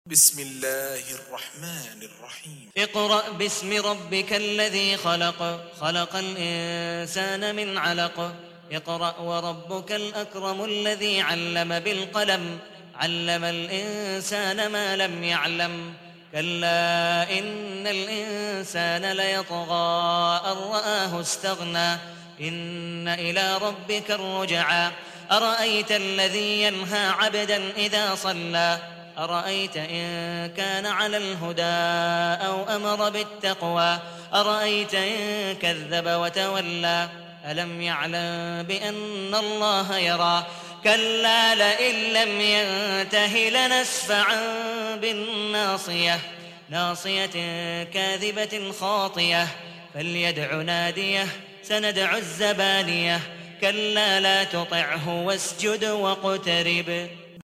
بسم الله الرحمن الرحيم اقرأ باسم ربك الذي خلق خلق الإنسان من علق اقرأ وربك الأكرم الذي علم بالقلم علم الإنسان ما لم يعلم كلا إن الإنسان ليطغى أن رآه استغنى إن إلى ربك الرجعى أرأيت الذي ينهى عبدا إذا صلى أرأيت إن كان على الهدى أو أمر بالتقوى أرأيت إن كذب وتولى ألم يعلم بأن الله يرى كلا لئن لم ينته لنسفعا بالناصية ناصية كاذبة خاطية فليدع ناديه سندع الزبانية كلا لا تطعه واسجد واقترب